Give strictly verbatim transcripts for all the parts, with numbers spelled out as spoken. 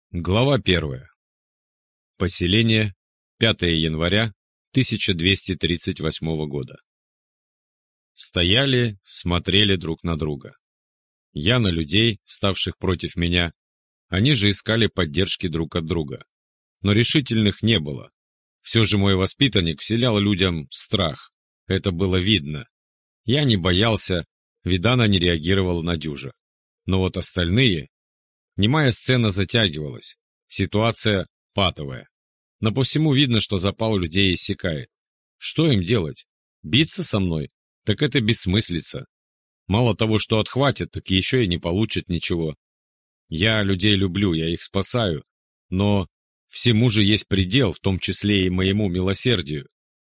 Глава первая. Поселение. пятое января тысяча двести тридцать восьмого года. Стояли, смотрели друг на друга. Я на людей, ставших против меня, они же искали поддержки друг от друга. Но решительных не было. Все же мой воспитанник вселял людям страх. Это было видно. Я не боялся, Видана не реагировала на дюжа. Но вот остальные... Немая сцена затягивалась. Ситуация патовая. Но по всему видно, что запал людей иссякает. Что им делать? Биться со мной? Так это бессмыслица. Мало того, что отхватят, так еще и не получат ничего. Я людей люблю, я их спасаю. Но всему же есть предел, в том числе и моему милосердию.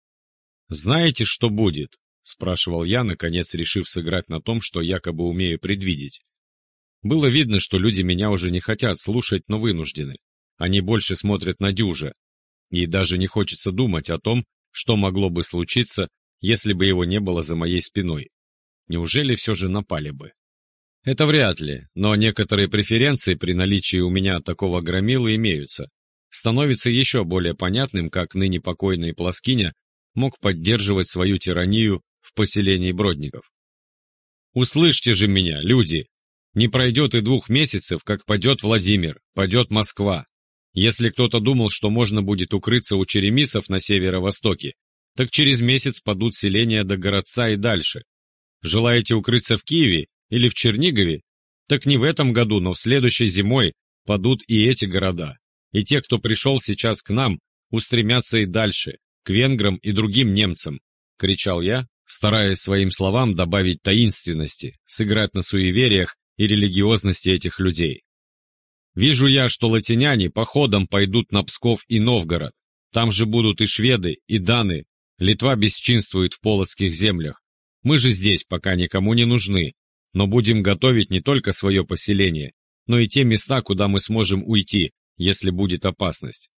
«Знаете, что будет?» – спрашивал я, наконец решив сыграть на том, что якобы умею предвидеть. Было видно, что люди меня уже не хотят слушать, но вынуждены. Они больше смотрят на дюжа. И даже не хочется думать о том, что могло бы случиться, если бы его не было за моей спиной. Неужели все же напали бы? Это вряд ли, но некоторые преференции при наличии у меня такого громилы имеются. Становится еще более понятным, как ныне покойный Плоскиня мог поддерживать свою тиранию в поселении Бродников. «Услышьте же меня, люди! Не пройдет и двух месяцев, как падет Владимир, падет Москва. Если кто-то думал, что можно будет укрыться у черемисов на северо-востоке, так через месяц падут селения до городца и дальше. Желаете укрыться в Киеве или в Чернигове? Так не в этом году, но в следующей зимой падут и эти города. И те, кто пришел сейчас к нам, устремятся и дальше, к венграм и другим немцам», — кричал я, стараясь своим словам добавить таинственности, сыграть на суевериях и религиозности этих людей. «Вижу я, что латиняне походом пойдут на Псков и Новгород. Там же будут и шведы, и даны. Литва бесчинствует в полоцких землях. Мы же здесь пока никому не нужны, но будем готовить не только свое поселение, но и те места, куда мы сможем уйти, если будет опасность».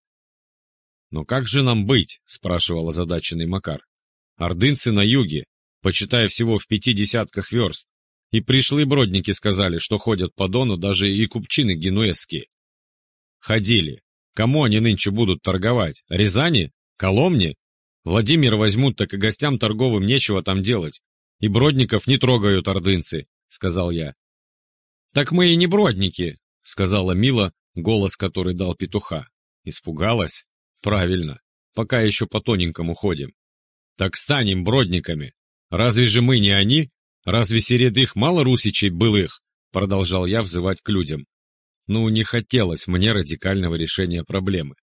«Но как же нам быть?» – спрашивал озадаченный Макар. «Ордынцы на юге, почитая всего в пяти десятках верст. И пришлые бродники сказали, что ходят по Дону даже и купчины генуэзские». «Ходили. Кому они нынче будут торговать? Рязани? Коломне? Владимир возьмут, так и гостям торговым нечего там делать. И бродников не трогают ордынцы», — сказал я. «Так мы и не бродники», — сказала Мила, голос который дал петуха. Испугалась? Правильно. Пока еще по тоненькому ходим. «Так станем бродниками. Разве же мы не они? Разве среди их мало русичей былых?» — продолжал я взывать к людям. Ну, не хотелось мне радикального решения проблемы.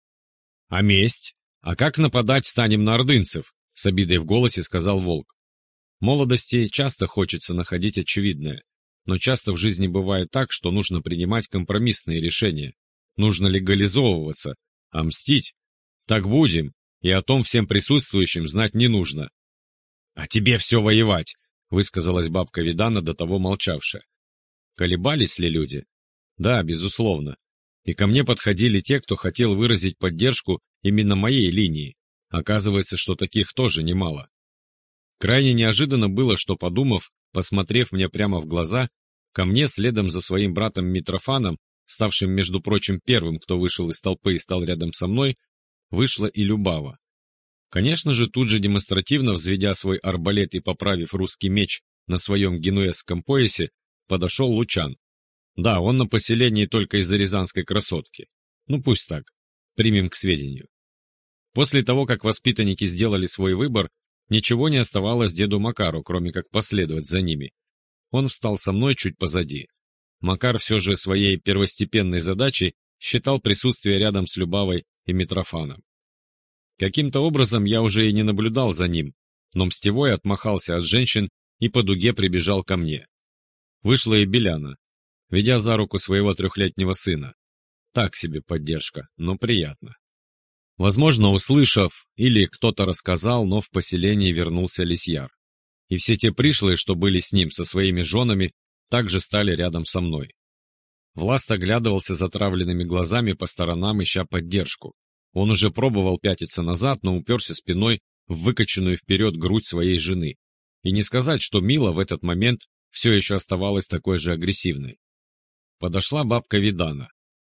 «А месть? А как нападать станем на ордынцев?» — с обидой в голосе сказал Волк. В молодости часто хочется находить очевидное, но часто в жизни бывает так, что нужно принимать компромиссные решения. Нужно легализовываться, а мстить? Так будем, и о том всем присутствующим знать не нужно. «А тебе все воевать!» — высказалась бабка Видана, до того молчавшая. Колебались ли люди? Да, безусловно. И ко мне подходили те, кто хотел выразить поддержку именно моей линии. Оказывается, что таких тоже немало. Крайне неожиданно было, что, подумав, посмотрев мне прямо в глаза, ко мне следом за своим братом Митрофаном, ставшим, между прочим, первым, кто вышел из толпы и стал рядом со мной, вышла и Любава. Конечно же, тут же демонстративно взведя свой арбалет и поправив русский меч на своем генуэзском поясе, подошел Лучан. Да, он на поселении только из-за рязанской красотки. Ну пусть так, примем к сведению. После того, как воспитанники сделали свой выбор, ничего не оставалось деду Макару, кроме как последовать за ними. Он встал со мной чуть позади. Макар все же своей первостепенной задачей считал присутствие рядом с Любавой и Митрофаном. Каким-то образом я уже и не наблюдал за ним, но Мстевой отмахался от женщин и по дуге прибежал ко мне. Вышла и Беляна, ведя за руку своего трехлетнего сына. Так себе поддержка, но приятно. Возможно, услышав, или кто-то рассказал, но в поселение вернулся Лисьяр. И все те пришлые, что были с ним, со своими женами, также стали рядом со мной. Власт оглядывался затравленными глазами по сторонам, ища поддержку. Он уже пробовал пятиться назад, но уперся спиной в выкоченную вперед грудь своей жены. И не сказать, что Мила в этот момент все еще оставалась такой же агрессивной. Подошла бабка Видана.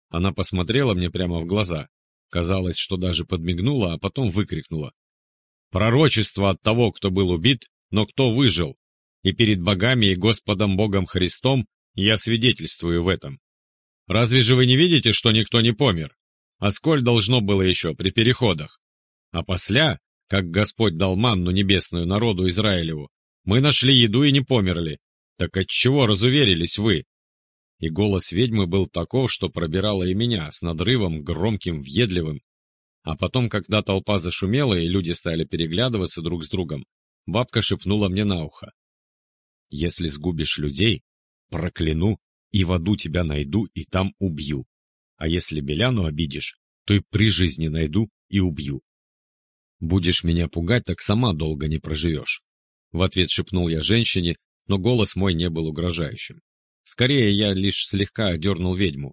Она посмотрела мне прямо в глаза. Казалось, что даже подмигнула, а потом выкрикнула: «Пророчество от того, кто был убит, но кто выжил, и перед богами и Господом Богом Христом я свидетельствую в этом. Разве же вы не видите, что никто не помер? А сколь должно было еще при переходах? А после, как Господь дал манну небесную народу Израилеву, мы нашли еду и не померли. Так отчего разуверились вы?» И голос ведьмы был таков, что пробирало и меня, с надрывом, громким, въедливым. А потом, когда толпа зашумела и люди стали переглядываться друг с другом, бабка шепнула мне на ухо: «Если сгубишь людей, прокляну, и в аду тебя найду и там убью. А если Беляну обидишь, то и при жизни найду и убью. Будешь меня пугать, так сама долго не проживешь». В ответ шепнул я женщине, но голос мой не был угрожающим. Скорее, я лишь слегка одернул ведьму.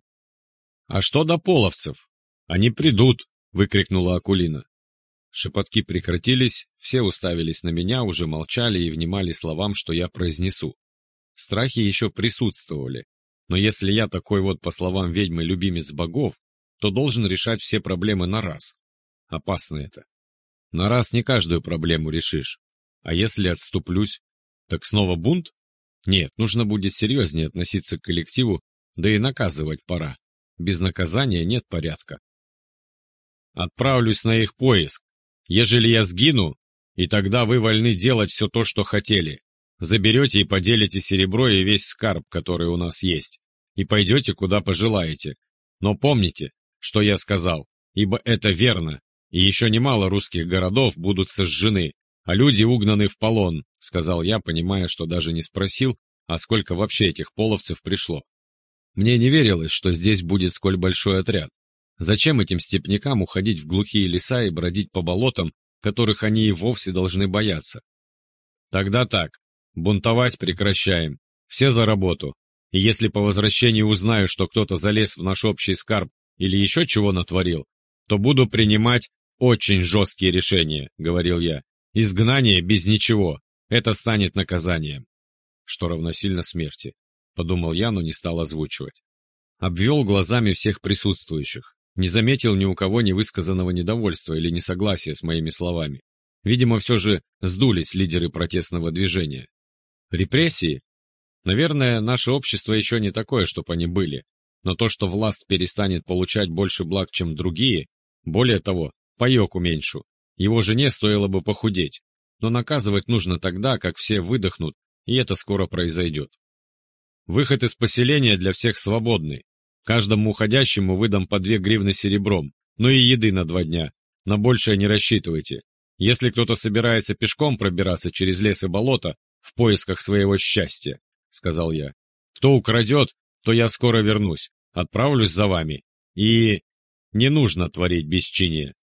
«А что до половцев? Они придут!» — выкрикнула Акулина. Шепотки прекратились, все уставились на меня, уже молчали и внимали словам, что я произнесу. Страхи еще присутствовали, но если я такой вот, по словам ведьмы, любимец богов, то должен решать все проблемы на раз. Опасно это. На раз не каждую проблему решишь. А если отступлюсь, так снова бунт? Нет, нужно будет серьезнее относиться к коллективу, да и наказывать пора. Без наказания нет порядка. Отправлюсь на их поиск. Ежели я сгину, и тогда вы вольны делать все то, что хотели. Заберете и поделите серебро и весь скарб, который у нас есть, и пойдете, куда пожелаете. Но помните, что я сказал, ибо это верно, и еще немало русских городов будут сожжены, а люди угнаны в полон, — сказал я, понимая, что даже не спросил, а сколько вообще этих половцев пришло. Мне не верилось, что здесь будет сколь большой отряд. Зачем этим степнякам уходить в глухие леса и бродить по болотам, которых они и вовсе должны бояться? Тогда так, бунтовать прекращаем, все за работу, и если по возвращении узнаю, что кто-то залез в наш общий скарб или еще чего натворил, то буду принимать очень жесткие решения, — говорил я. Изгнание без ничего, это станет наказанием. Что равносильно смерти, — подумал я, но не стал озвучивать. Обвел глазами всех присутствующих, не заметил ни у кого невысказанного недовольства или несогласия с моими словами. Видимо, все же сдулись лидеры протестного движения. Репрессии? Наверное, наше общество еще не такое, чтоб они были, но то, что власть перестанет получать больше благ, чем другие, более того, паек уменьшу, его жене стоило бы похудеть, но наказывать нужно тогда, как все выдохнут, и это скоро произойдет. Выход из поселения для всех свободный. Каждому уходящему выдам по две гривны серебром, ну и еды на два дня. На большее не рассчитывайте. Если кто-то собирается пешком пробираться через лес и болото в поисках своего счастья, — сказал я, — кто украдет, то я скоро вернусь, отправлюсь за вами. И не нужно творить бесчиние.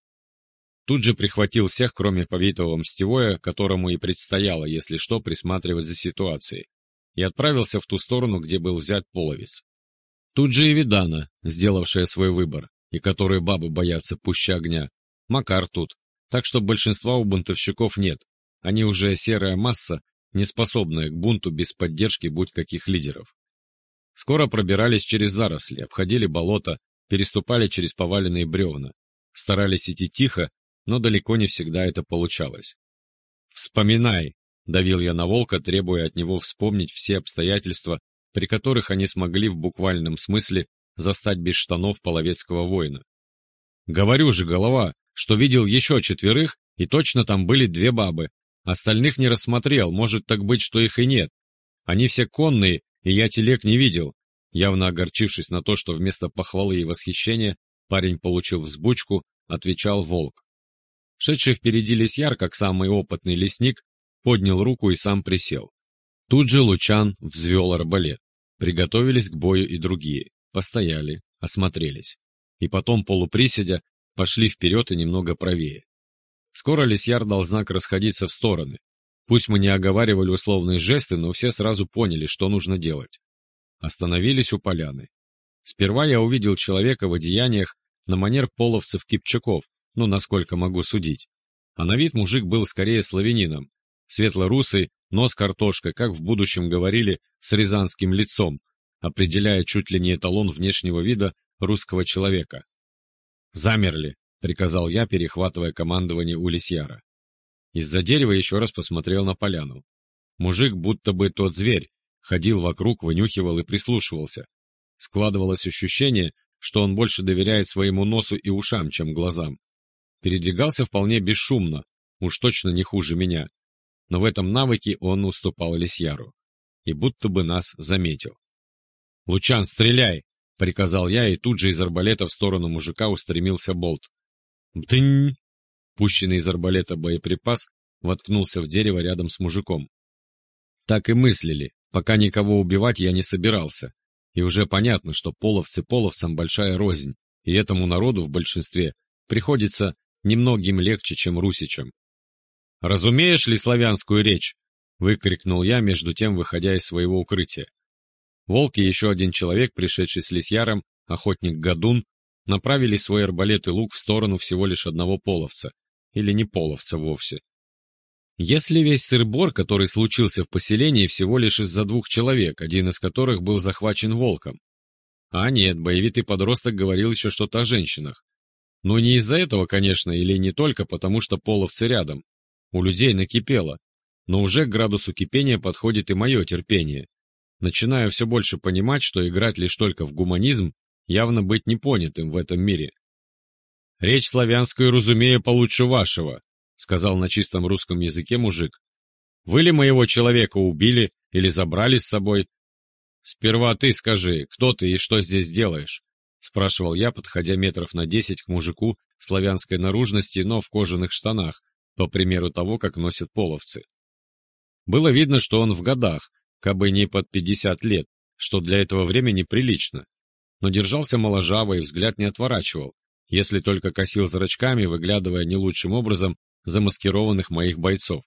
Тут же прихватил всех, кроме побитого Мстевоя, которому и предстояло, если что, присматривать за ситуацией, и отправился в ту сторону, где был взят половец. Тут же и Видана, сделавшая свой выбор, и которой бабы боятся пуще огня. Макар тут, так что большинства у бунтовщиков нет, они уже серая масса, не способная к бунту без поддержки будь каких лидеров. Скоро пробирались через заросли, обходили болото, переступали через поваленные бревна, старались идти тихо, но далеко не всегда это получалось. «Вспоминай!» — давил я на волка, требуя от него вспомнить все обстоятельства, при которых они смогли в буквальном смысле застать без штанов половецкого воина. «Говорю же, голова, что видел еще четверых, и точно там были две бабы. Остальных не рассмотрел, может так быть, что их и нет. Они все конные, и я телег не видел». Явно огорчившись на то, что вместо похвалы и восхищения парень получил взбучку, отвечал волк. Шедший впереди лисьяр, как самый опытный лесник, поднял руку и сам присел. Тут же Лучан взвел арбалет. Приготовились к бою и другие. Постояли, осмотрелись. И потом, полуприседя, пошли вперед и немного правее. Скоро лисьяр дал знак расходиться в стороны. Пусть мы не оговаривали условные жесты, но все сразу поняли, что нужно делать. Остановились у поляны. Сперва я увидел человека в одеяниях на манер половцев-кипчаков, ну, насколько могу судить. А на вид мужик был скорее славянином. Светло-русый, нос картошкой, как в будущем говорили, с рязанским лицом, определяя чуть ли не эталон внешнего вида русского человека. «Замерли», — приказал я, перехватывая командование у лисьяра. Из-за дерева еще раз посмотрел на поляну. Мужик, будто бы тот зверь, ходил вокруг, вынюхивал и прислушивался. Складывалось ощущение, что он больше доверяет своему носу и ушам, чем глазам. Передвигался вполне бесшумно, уж точно не хуже меня, но в этом навыке он уступал лисьяру. И будто бы нас заметил. «Лучан, стреляй!» — приказал я, и тут же из арбалета в сторону мужика устремился болт. «Бдынь!» Пущенный из арбалета боеприпас воткнулся в дерево рядом с мужиком. Так и мыслили, пока никого убивать я не собирался. И уже понятно, что половцы половцам большая рознь, и этому народу в большинстве приходится немногим легче, чем русичам. «Разумеешь ли славянскую речь?» — выкрикнул я, между тем выходя из своего укрытия. Волк и еще один человек, пришедший с лисьяром, охотник Гадун, направили свой арбалет и лук в сторону всего лишь одного половца, или не половца вовсе. Если весь сыр-бор, который случился в поселении, всего лишь из-за двух человек, один из которых был захвачен волком? А нет, боевитый подросток говорил еще что-то о женщинах. Но не из-за этого, конечно, или не только потому, что половцы рядом. У людей накипело, но уже к градусу кипения подходит и мое терпение. Начинаю все больше понимать, что играть лишь только в гуманизм явно быть непонятым в этом мире. «Речь славянскую разумею получше вашего», — сказал на чистом русском языке мужик. «Вы ли моего человека убили или забрали с собой?» «Сперва ты скажи, кто ты и что здесь делаешь?» — спрашивал я, подходя метров на десять к мужику славянской наружности, но в кожаных штанах, по примеру того, как носят половцы. Было видно, что он в годах, кабы не под пятьдесят лет, что для этого времени прилично, но держался моложаво и взгляд не отворачивал, если только косил зрачками, выглядывая не лучшим образом замаскированных моих бойцов.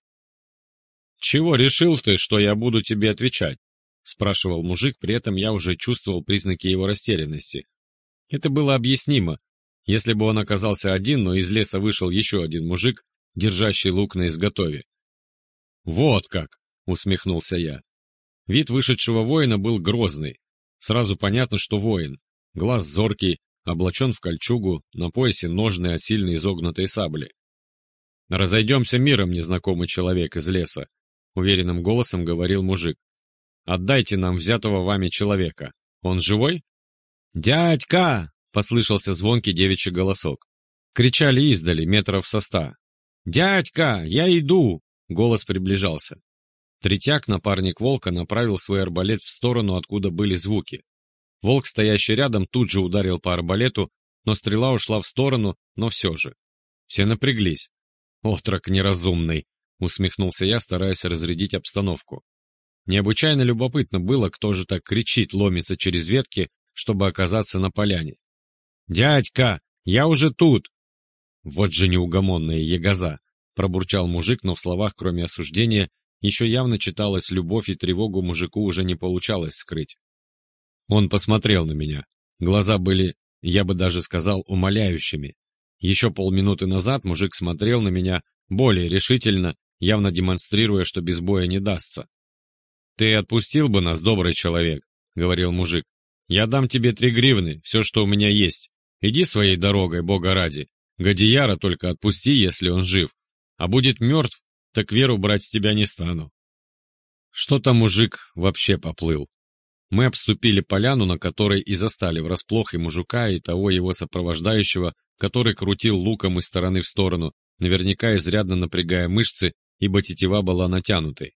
«Чего решил ты, что я буду тебе отвечать?» — спрашивал мужик, при этом я уже чувствовал признаки его растерянности. Это было объяснимо, если бы он оказался один, но из леса вышел еще один мужик, держащий лук на изготове. «Вот как!» — усмехнулся я. Вид вышедшего воина был грозный. Сразу понятно, что воин. Глаз зоркий, облачен в кольчугу, на поясе ножны от сильно изогнутой сабли. «Разойдемся миром, незнакомый человек из леса», — уверенным голосом говорил мужик. «Отдайте нам взятого вами человека. Он живой?» «Дядька!» — послышался звонкий девичий голосок. Кричали издали, метров со ста. «Дядька, я иду!» — голос приближался. Третьяк, напарник волка, направил свой арбалет в сторону, откуда были звуки. Волк, стоящий рядом, тут же ударил по арбалету, но стрела ушла в сторону, но все же. Все напряглись. «Отрок неразумный!» — усмехнулся я, стараясь разрядить обстановку. Необычайно любопытно было, кто же так кричит, ломится через ветки, чтобы оказаться на поляне. «Дядька, я уже тут!» «Вот же неугомонная ягоза!» — пробурчал мужик, но в словах, кроме осуждения, еще явно читалась любовь, и тревогу мужику уже не получалось скрыть. Он посмотрел на меня. Глаза были, я бы даже сказал, умоляющими. Еще полминуты назад мужик смотрел на меня более решительно, явно демонстрируя, что без боя не дастся. «Ты отпустил бы нас, добрый человек», — говорил мужик. «Я дам тебе три гривны, все, что у меня есть. Иди своей дорогой, бога ради. Гадияра только отпусти, если он жив. А будет мертв, так веру брать с тебя не стану». Что-то мужик вообще поплыл. Мы обступили поляну, на которой и застали врасплох и мужика, и того его сопровождающего, который крутил луком из стороны в сторону, наверняка изрядно напрягая мышцы, ибо тетива была натянутой.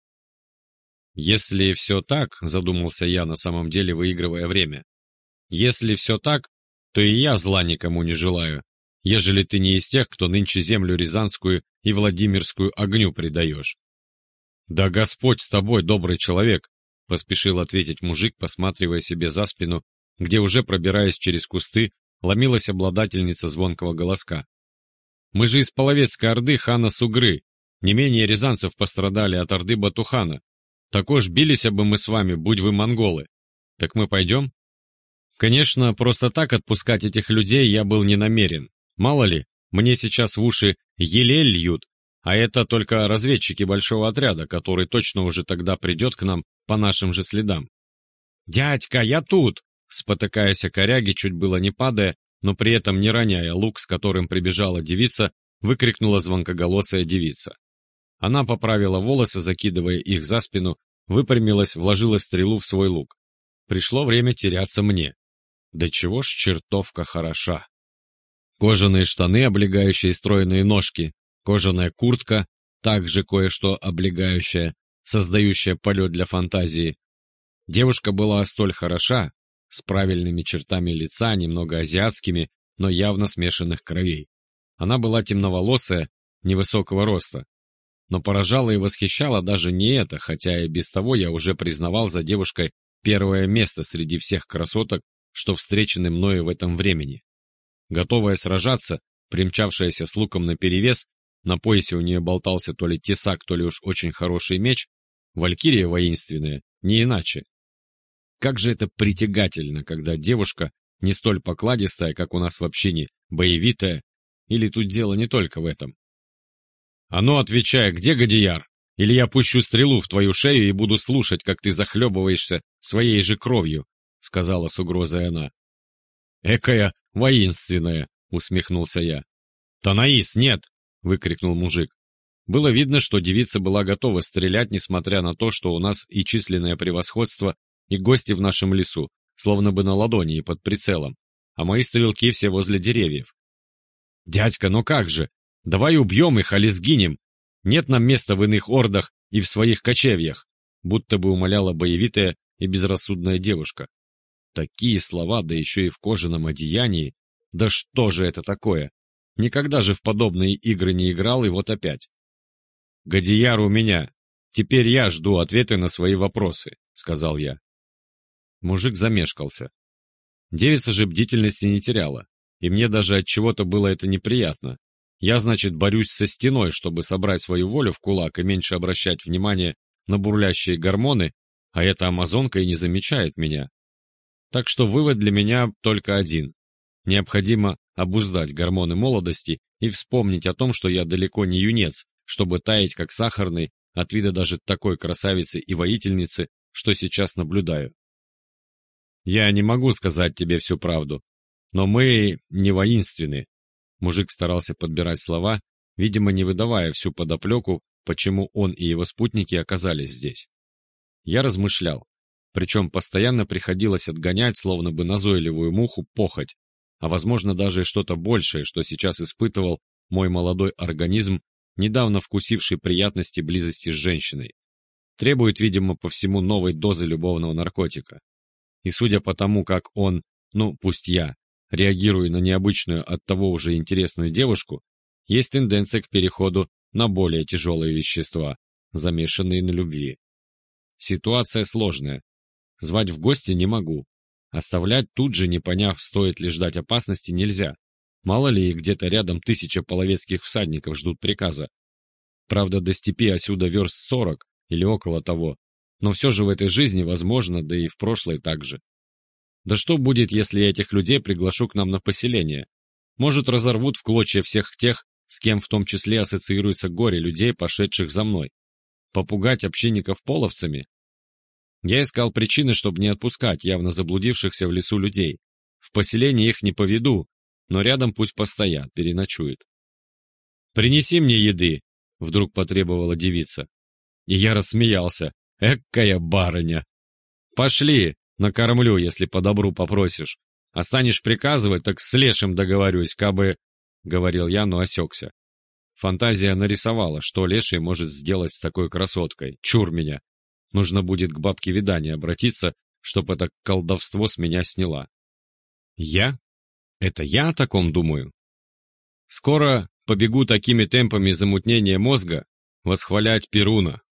«Если все так», — задумался я, на самом деле выигрывая время, «если все так, то и я зла никому не желаю, ежели ты не из тех, кто нынче землю Рязанскую и Владимирскую огню предаешь». «Да Господь с тобой, добрый человек», — поспешил ответить мужик, посматривая себе за спину, где уже, пробираясь через кусты, ломилась обладательница звонкого голоска. «Мы же из Половецкой орды хана Сугры, не менее рязанцев пострадали от орды Батухана. Так уж бились бы мы с вами, будь вы монголы. Так мы пойдем?» Конечно, просто так отпускать этих людей я был не намерен. Мало ли, мне сейчас в уши елель льют, а это только разведчики большого отряда, который точно уже тогда придет к нам по нашим же следам. «Дядька, я тут!» Спотыкаясь о коряге, чуть было не падая, но при этом не роняя лук, с которым прибежала девица, выкрикнула звонкоголосая девица. Она поправила волосы, закидывая их за спину, выпрямилась, вложила стрелу в свой лук. Пришло время теряться мне. Да чего ж чертовка хороша! Кожаные штаны, облегающие стройные ножки, кожаная куртка, также кое-что облегающее, создающее полет для фантазии. Девушка была столь хороша, с правильными чертами лица, немного азиатскими, но явно смешанных кровей. Она была темноволосая, невысокого роста. Но поражала и восхищала даже не это, хотя и без того я уже признавал за девушкой первое место среди всех красоток, что встречены мною в этом времени. Готовая сражаться, примчавшаяся с луком наперевес, на поясе у нее болтался то ли тесак, то ли уж очень хороший меч, валькирия воинственная, не иначе. Как же это притягательно, когда девушка не столь покладистая, как у нас в общине, боевитая, или тут дело не только в этом. «А ну, отвечай, где Гадияр? Или я пущу стрелу в твою шею и буду слушать, как ты захлебываешься своей же кровью», — сказала с угрозой она. «Экая воинственная», — усмехнулся я. «Танаис, нет!» — выкрикнул мужик. Было видно, что девица была готова стрелять, несмотря на то, что у нас и численное превосходство, и гости в нашем лесу, словно бы на ладони и под прицелом, а мои стрелки все возле деревьев. «Дядька, ну как же? Давай убьем их, али сгинем. Нет нам места в иных ордах и в своих кочевьях», будто бы умоляла боевитая и безрассудная девушка. Такие слова, да еще и в кожаном одеянии. Да что же это такое? Никогда же в подобные игры не играл, и вот опять. «Гадияр у меня. Теперь я жду ответы на свои вопросы», — сказал я. Мужик замешкался. Девица же бдительности не теряла, и мне даже от чего-то было это неприятно. Я, значит, борюсь со стеной, чтобы собрать свою волю в кулак и меньше обращать внимание на бурлящие гормоны, а эта амазонка и не замечает меня. Так что вывод для меня только один. Необходимо обуздать гормоны молодости и вспомнить о том, что я далеко не юнец, чтобы таять как сахарный от вида даже такой красавицы и воительницы, что сейчас наблюдаю. Я не могу сказать тебе всю правду, но мы не воинственны. Мужик старался подбирать слова, видимо, не выдавая всю подоплеку, почему он и его спутники оказались здесь. Я размышлял, причем постоянно приходилось отгонять, словно бы назойливую муху, похоть, а возможно даже что-то большее, что сейчас испытывал мой молодой организм, недавно вкусивший приятности близости с женщиной. Требует, видимо, по всему новой дозы любовного наркотика. И судя по тому, как он, ну пусть я, реагирую на необычную оттого уже интересную девушку, есть тенденция к переходу на более тяжелые вещества, замешанные на любви. Ситуация сложная. Звать в гости не могу. Оставлять тут же, не поняв, стоит ли ждать опасности, нельзя. Мало ли, где-то рядом тысяча половецких всадников ждут приказа. Правда, до степи отсюда верст сорок или около того, но все же в этой жизни возможно, да и в прошлой также. Да что будет, если я этих людей приглашу к нам на поселение? Может, разорвут в клочья всех тех, с кем в том числе ассоциируется горе людей, пошедших за мной. Попугать общинников половцами? Я искал причины, чтобы не отпускать явно заблудившихся в лесу людей. В поселение их не поведу, но рядом пусть постоят, переночуют. «Принеси мне еды», — вдруг потребовала девица. И я рассмеялся. «Экая барыня!» «Пошли, накормлю, если по добру попросишь. А станешь приказывать, так с лешим договорюсь, кабы...» — говорил я, но осекся. Фантазия нарисовала, что леший может сделать с такой красоткой. Чур меня! Нужно будет к бабке Видания обратиться, чтоб это колдовство с меня сняла. Я? Это я о таком думаю? Скоро побегу такими темпами замутнения мозга восхвалять Перуна.